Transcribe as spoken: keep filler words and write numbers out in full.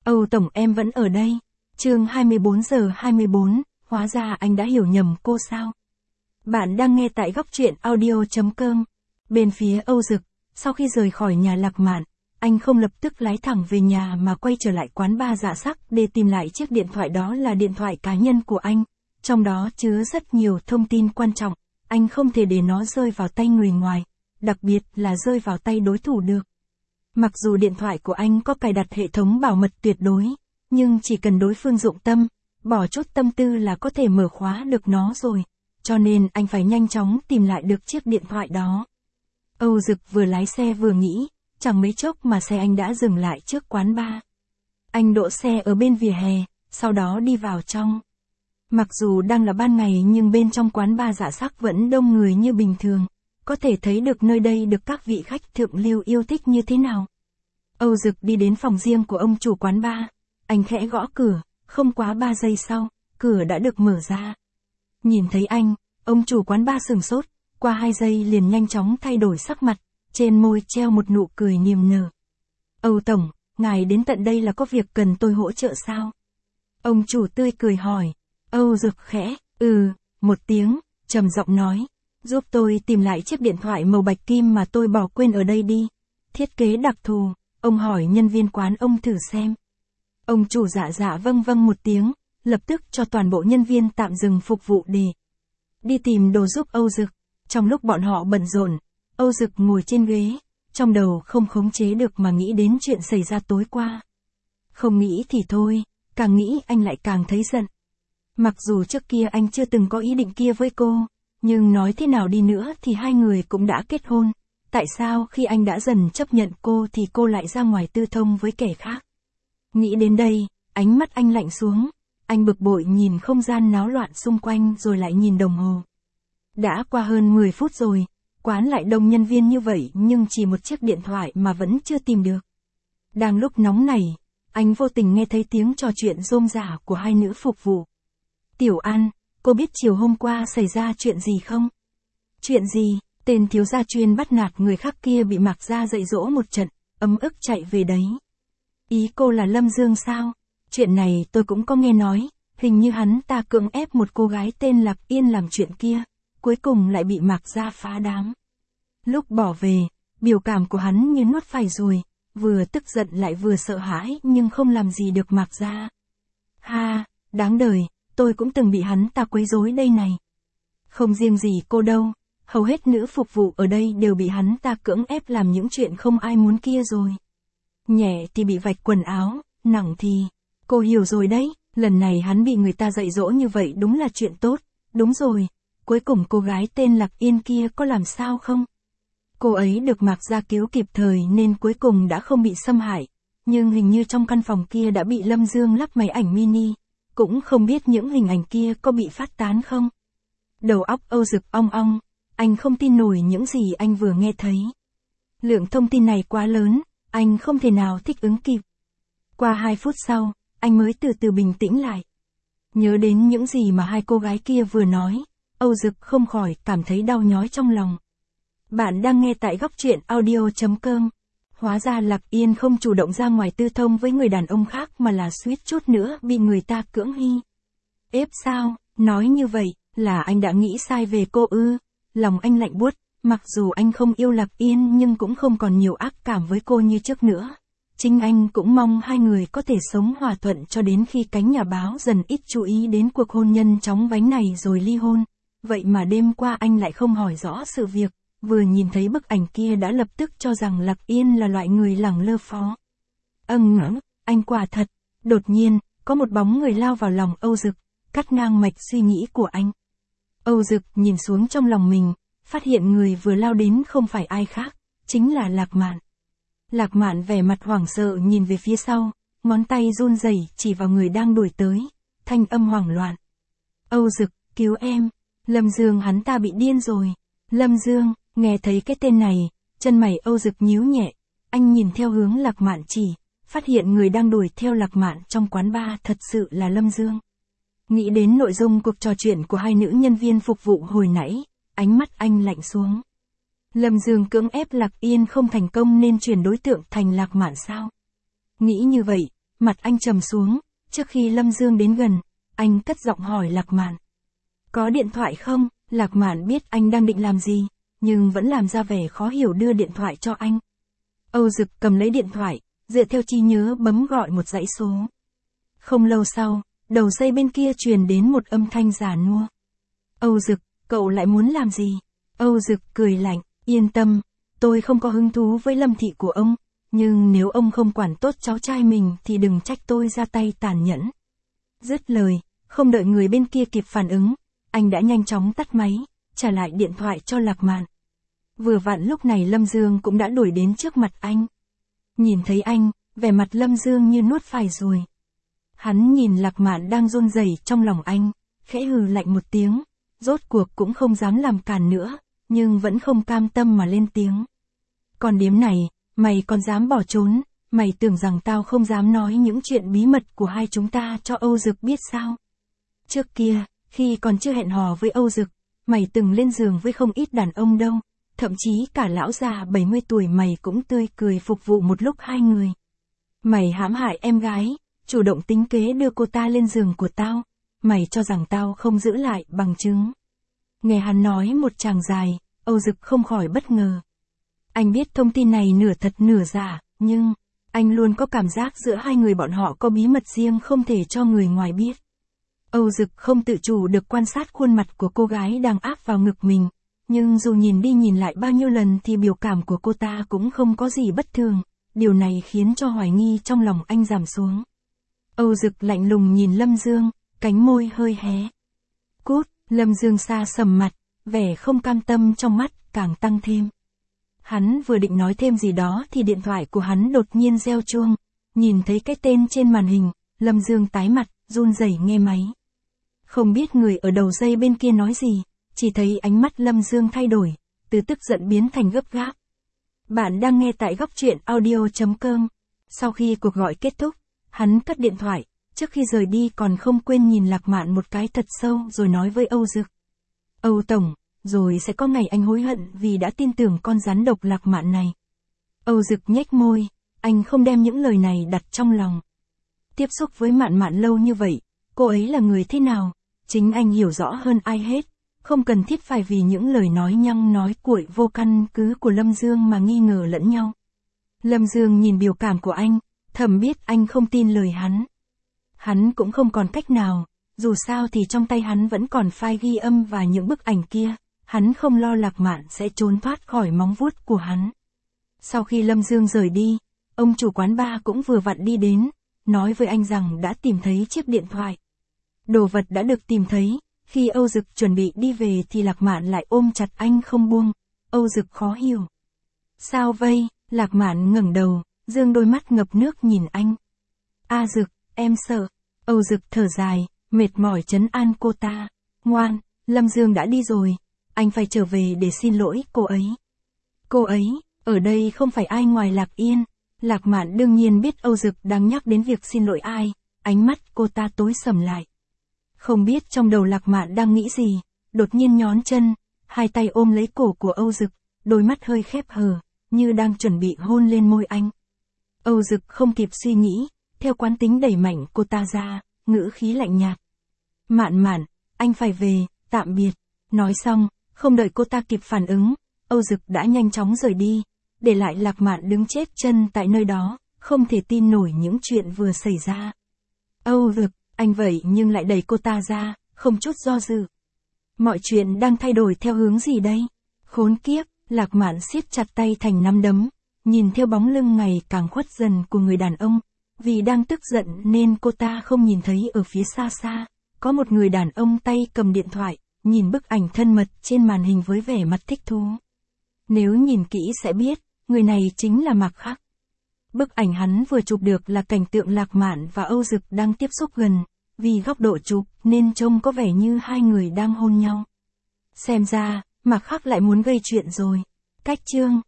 Âu Tổng em vẫn ở đây. Chương hai mươi bốn giờ hai mươi bốn, hóa ra anh đã hiểu nhầm cô sao? Bạn đang nghe tại góc truyện audio chấm com. Bên phía Âu Dực, sau khi rời khỏi nhà Lạc Mạn, anh không lập tức lái thẳng về nhà mà quay trở lại quán bar Dạ Sắc để tìm lại chiếc điện thoại đó là điện thoại cá nhân của anh. Trong đó chứa rất nhiều thông tin quan trọng, anh không thể để nó rơi vào tay người ngoài, đặc biệt là rơi vào tay đối thủ được. Mặc dù điện thoại của anh có cài đặt hệ thống bảo mật tuyệt đối, nhưng chỉ cần đối phương dụng tâm, bỏ chút tâm tư là có thể mở khóa được nó rồi, cho nên anh phải nhanh chóng tìm lại được chiếc điện thoại đó. Âu Dực vừa lái xe vừa nghĩ, chẳng mấy chốc mà xe anh đã dừng lại trước quán bar. Anh đỗ xe ở bên vỉa hè, sau đó đi vào trong. Mặc dù đang là ban ngày nhưng bên trong quán bar Dạ Sắc vẫn đông người như bình thường, có thể thấy được nơi đây được các vị khách thượng lưu yêu thích như thế nào. Âu Dực đi đến phòng riêng của ông chủ quán bar, anh khẽ gõ cửa, không quá ba giây sau, cửa đã được mở ra. Nhìn thấy anh, ông chủ quán bar sửng sốt, qua hai giây liền nhanh chóng thay đổi sắc mặt, trên môi treo một nụ cười niềm nở. Âu Tổng, ngài đến tận đây là có việc cần tôi hỗ trợ sao? Ông chủ tươi cười hỏi. Âu Dực khẽ, ừ, một tiếng, trầm giọng nói, giúp tôi tìm lại chiếc điện thoại màu bạch kim mà tôi bỏ quên ở đây đi. Thiết kế đặc thù, ông hỏi nhân viên quán ông thử xem. Ông chủ dạ dạ vâng vâng một tiếng, lập tức cho toàn bộ nhân viên tạm dừng phục vụ để đi tìm đồ giúp Âu Dực. Trong lúc bọn họ bận rộn, Âu Dực ngồi trên ghế, trong đầu không khống chế được mà nghĩ đến chuyện xảy ra tối qua. Không nghĩ thì thôi, càng nghĩ anh lại càng thấy giận. Mặc dù trước kia anh chưa từng có ý định kia với cô, nhưng nói thế nào đi nữa thì hai người cũng đã kết hôn. Tại sao khi anh đã dần chấp nhận cô thì cô lại ra ngoài tư thông với kẻ khác? Nghĩ đến đây, ánh mắt anh lạnh xuống. Anh bực bội nhìn không gian náo loạn xung quanh rồi lại nhìn đồng hồ. Đã qua hơn mười phút rồi, quán lại đông nhân viên như vậy nhưng chỉ một chiếc điện thoại mà vẫn chưa tìm được. Đang lúc nóng nảy, anh vô tình nghe thấy tiếng trò chuyện rôm rả của hai nữ phục vụ. Tiểu An, cô biết chiều hôm qua xảy ra chuyện gì không? Chuyện gì? Tên thiếu gia chuyên bắt nạt người khác kia bị Mạc Gia dạy dỗ một trận, ấm ức chạy về đấy. Ý cô là Lâm Dương sao? Chuyện này tôi cũng có nghe nói, hình như hắn ta cưỡng ép một cô gái tên Lạc Yên làm chuyện kia, cuối cùng lại bị Mạc Gia phá đám. Lúc bỏ về, biểu cảm của hắn như nuốt phải ruồi, vừa tức giận lại vừa sợ hãi nhưng không làm gì được Mạc Gia. Ha, đáng đời, tôi cũng từng bị hắn ta quấy rối đây này. Không riêng gì cô đâu, hầu hết nữ phục vụ ở đây đều bị hắn ta cưỡng ép làm những chuyện không ai muốn kia rồi. Nhẹ thì bị vạch quần áo, nặng thì... Cô hiểu rồi đấy, lần này hắn bị người ta dạy dỗ như vậy đúng là chuyện tốt. Đúng rồi, cuối cùng cô gái tên Lạc Yên kia có làm sao không? Cô ấy được Mạc Gia cứu kịp thời nên cuối cùng đã không bị xâm hại, nhưng hình như trong căn phòng kia đã bị Lâm Dương lắp máy ảnh mini, cũng không biết những hình ảnh kia có bị phát tán không? Đầu óc Âu Dực ong ong, anh không tin nổi những gì anh vừa nghe thấy. Lượng thông tin này quá lớn, anh không thể nào thích ứng kịp. Qua hai phút sau, anh mới từ từ bình tĩnh lại. Nhớ đến những gì mà hai cô gái kia vừa nói, Âu Dực không khỏi cảm thấy đau nhói trong lòng. Bạn đang nghe tại góc truyện audio chấm com. Hóa ra Lạc Yên không chủ động ra ngoài tư thông với người đàn ông khác mà là suýt chút nữa bị người ta cưỡng hy. Ép sao, nói như vậy, là anh đã nghĩ sai về cô ư? Lòng anh lạnh buốt, mặc dù anh không yêu Lạc Yên nhưng cũng không còn nhiều ác cảm với cô như trước nữa. Chính anh cũng mong hai người có thể sống hòa thuận cho đến khi cánh nhà báo dần ít chú ý đến cuộc hôn nhân chóng vánh này rồi ly hôn. Vậy mà đêm qua anh lại không hỏi rõ sự việc, vừa nhìn thấy bức ảnh kia đã lập tức cho rằng Lạc Yên là loại người lẳng lơ phó. Âng ngỡ, anh quả thật. Đột nhiên, có một bóng người lao vào lòng Âu Dực, cắt ngang mạch suy nghĩ của anh. Âu Dực nhìn xuống trong lòng mình, phát hiện người vừa lao đến không phải ai khác, chính là Lạc Mạn. Lạc Mạn vẻ mặt hoảng sợ nhìn về phía sau, ngón tay run rẩy chỉ vào người đang đuổi tới, thanh âm hoảng loạn. Âu Dực, cứu em, Lâm Dương hắn ta bị điên rồi. Lâm Dương, nghe thấy cái tên này, chân mày Âu Dực nhíu nhẹ, anh nhìn theo hướng Lạc Mạn chỉ, phát hiện người đang đuổi theo Lạc Mạn trong quán bar thật sự là Lâm Dương. Nghĩ đến nội dung cuộc trò chuyện của hai nữ nhân viên phục vụ hồi nãy, ánh mắt anh lạnh xuống. Lâm Dương cưỡng ép Lạc Yên không thành công nên chuyển đối tượng thành Lạc Mạn sao? Nghĩ như vậy, mặt anh trầm xuống, trước khi Lâm Dương đến gần, anh cất giọng hỏi Lạc Mạn. Có điện thoại không? Lạc Mạn biết anh đang định làm gì, nhưng vẫn làm ra vẻ khó hiểu đưa điện thoại cho anh. Âu Dực cầm lấy điện thoại, dựa theo trí nhớ bấm gọi một dãy số. Không lâu sau, đầu dây bên kia truyền đến một âm thanh già nua. Âu Dực, cậu lại muốn làm gì? Âu Dực cười lạnh, yên tâm, tôi không có hứng thú với Lâm thị của ông, nhưng nếu ông không quản tốt cháu trai mình thì đừng trách tôi ra tay tàn nhẫn. Dứt lời, không đợi người bên kia kịp phản ứng, anh đã nhanh chóng tắt máy, trả lại điện thoại cho Lạc Mạn. Vừa vặn lúc này Lâm Dương cũng đã đuổi đến trước mặt anh. Nhìn thấy anh, vẻ mặt Lâm Dương như nuốt phải ruồi. Hắn nhìn Lạc Mạn đang run rẩy trong lòng anh, khẽ hừ lạnh một tiếng, rốt cuộc cũng không dám làm càn nữa, nhưng vẫn không cam tâm mà lên tiếng. Còn điếm này, mày còn dám bỏ trốn, mày tưởng rằng tao không dám nói những chuyện bí mật của hai chúng ta cho Âu Dực biết sao? Trước kia, khi còn chưa hẹn hò với Âu Dực, mày từng lên giường với không ít đàn ông đâu, thậm chí cả lão già bảy mươi tuổi mày cũng tươi cười phục vụ một lúc hai người. Mày hãm hại em gái, chủ động tính kế đưa cô ta lên giường của tao, mày cho rằng tao không giữ lại bằng chứng. Nghe hắn nói một tràng dài, Âu Dực không khỏi bất ngờ. Anh biết thông tin này nửa thật nửa giả, nhưng anh luôn có cảm giác giữa hai người bọn họ có bí mật riêng không thể cho người ngoài biết. Âu Dực không tự chủ được quan sát khuôn mặt của cô gái đang áp vào ngực mình, nhưng dù nhìn đi nhìn lại bao nhiêu lần thì biểu cảm của cô ta cũng không có gì bất thường, điều này khiến cho hoài nghi trong lòng anh giảm xuống. Âu Dực lạnh lùng nhìn Lâm Dương, cánh môi hơi hé. Cút, Lâm Dương xa sầm mặt, vẻ không cam tâm trong mắt càng tăng thêm. Hắn vừa định nói thêm gì đó thì điện thoại của hắn đột nhiên reo chuông, nhìn thấy cái tên trên màn hình, Lâm Dương tái mặt, run rẩy nghe máy. Không biết người ở đầu dây bên kia nói gì, chỉ thấy ánh mắt Lâm Dương thay đổi, từ tức giận biến thành gấp gáp. Bạn đang nghe tại góc truyện audio chấm com. Sau khi cuộc gọi kết thúc, hắn cất điện thoại, trước khi rời đi còn không quên nhìn Lạc Mạn một cái thật sâu rồi nói với Âu Dực. Âu Tổng, rồi sẽ có ngày anh hối hận vì đã tin tưởng con rắn độc Lạc Mạn này. Âu Dực nhếch môi, anh không đem những lời này đặt trong lòng. Tiếp xúc với Mạn Mạn lâu như vậy, cô ấy là người thế nào, chính anh hiểu rõ hơn ai hết, không cần thiết phải vì những lời nói nhăng nói cuội vô căn cứ của Lâm Dương mà nghi ngờ lẫn nhau. Lâm Dương nhìn biểu cảm của anh, thầm biết anh không tin lời hắn. Hắn cũng không còn cách nào, dù sao thì trong tay hắn vẫn còn file ghi âm và những bức ảnh kia, hắn không lo Lạc Mạn sẽ trốn thoát khỏi móng vuốt của hắn. Sau khi Lâm Dương rời đi, ông chủ quán bar cũng vừa vặn đi đến, nói với anh rằng đã tìm thấy chiếc điện thoại. Đồ vật đã được tìm thấy, khi Âu Dực chuẩn bị đi về thì Lạc Mạn lại ôm chặt anh không buông, Âu Dực khó hiểu. Sao vậy? Lạc Mạn ngẩng đầu, dương đôi mắt ngập nước nhìn anh. A Dực, em sợ. Âu Dực thở dài, mệt mỏi trấn an cô ta. Ngoan, Lâm Dương đã đi rồi, anh phải trở về để xin lỗi cô ấy. Cô ấy, ở đây không phải ai ngoài Lạc Yên. Lạc Mạn đương nhiên biết Âu Dực đang nhắc đến việc xin lỗi ai, ánh mắt cô ta tối sầm lại. Không biết trong đầu Lạc Mạn đang nghĩ gì, đột nhiên nhón chân, hai tay ôm lấy cổ của Âu Dực, đôi mắt hơi khép hờ, như đang chuẩn bị hôn lên môi anh. Âu Dực không kịp suy nghĩ, theo quán tính đẩy mạnh cô ta ra, ngữ khí lạnh nhạt. Mạn Mạn, anh phải về, tạm biệt. Nói xong, không đợi cô ta kịp phản ứng, Âu Dực đã nhanh chóng rời đi, để lại Lạc Mạn đứng chết chân tại nơi đó, không thể tin nổi những chuyện vừa xảy ra. Âu Dực, anh vậy nhưng lại đẩy cô ta ra, không chút do dự. Mọi chuyện đang thay đổi theo hướng gì đây? Khốn kiếp, Lạc Mạn siết chặt tay thành nắm đấm, nhìn theo bóng lưng ngày càng khuất dần của người đàn ông, vì đang tức giận nên cô ta không nhìn thấy ở phía xa xa, có một người đàn ông tay cầm điện thoại, nhìn bức ảnh thân mật trên màn hình với vẻ mặt thích thú. Nếu nhìn kỹ sẽ biết, người này chính là Mạc Khắc. Bức ảnh hắn vừa chụp được là cảnh tượng Lạc Mạn và Âu Dực đang tiếp xúc gần, vì góc độ chụp nên trông có vẻ như hai người đang hôn nhau. Xem ra, Mạc Khắc lại muốn gây chuyện rồi. Cách chương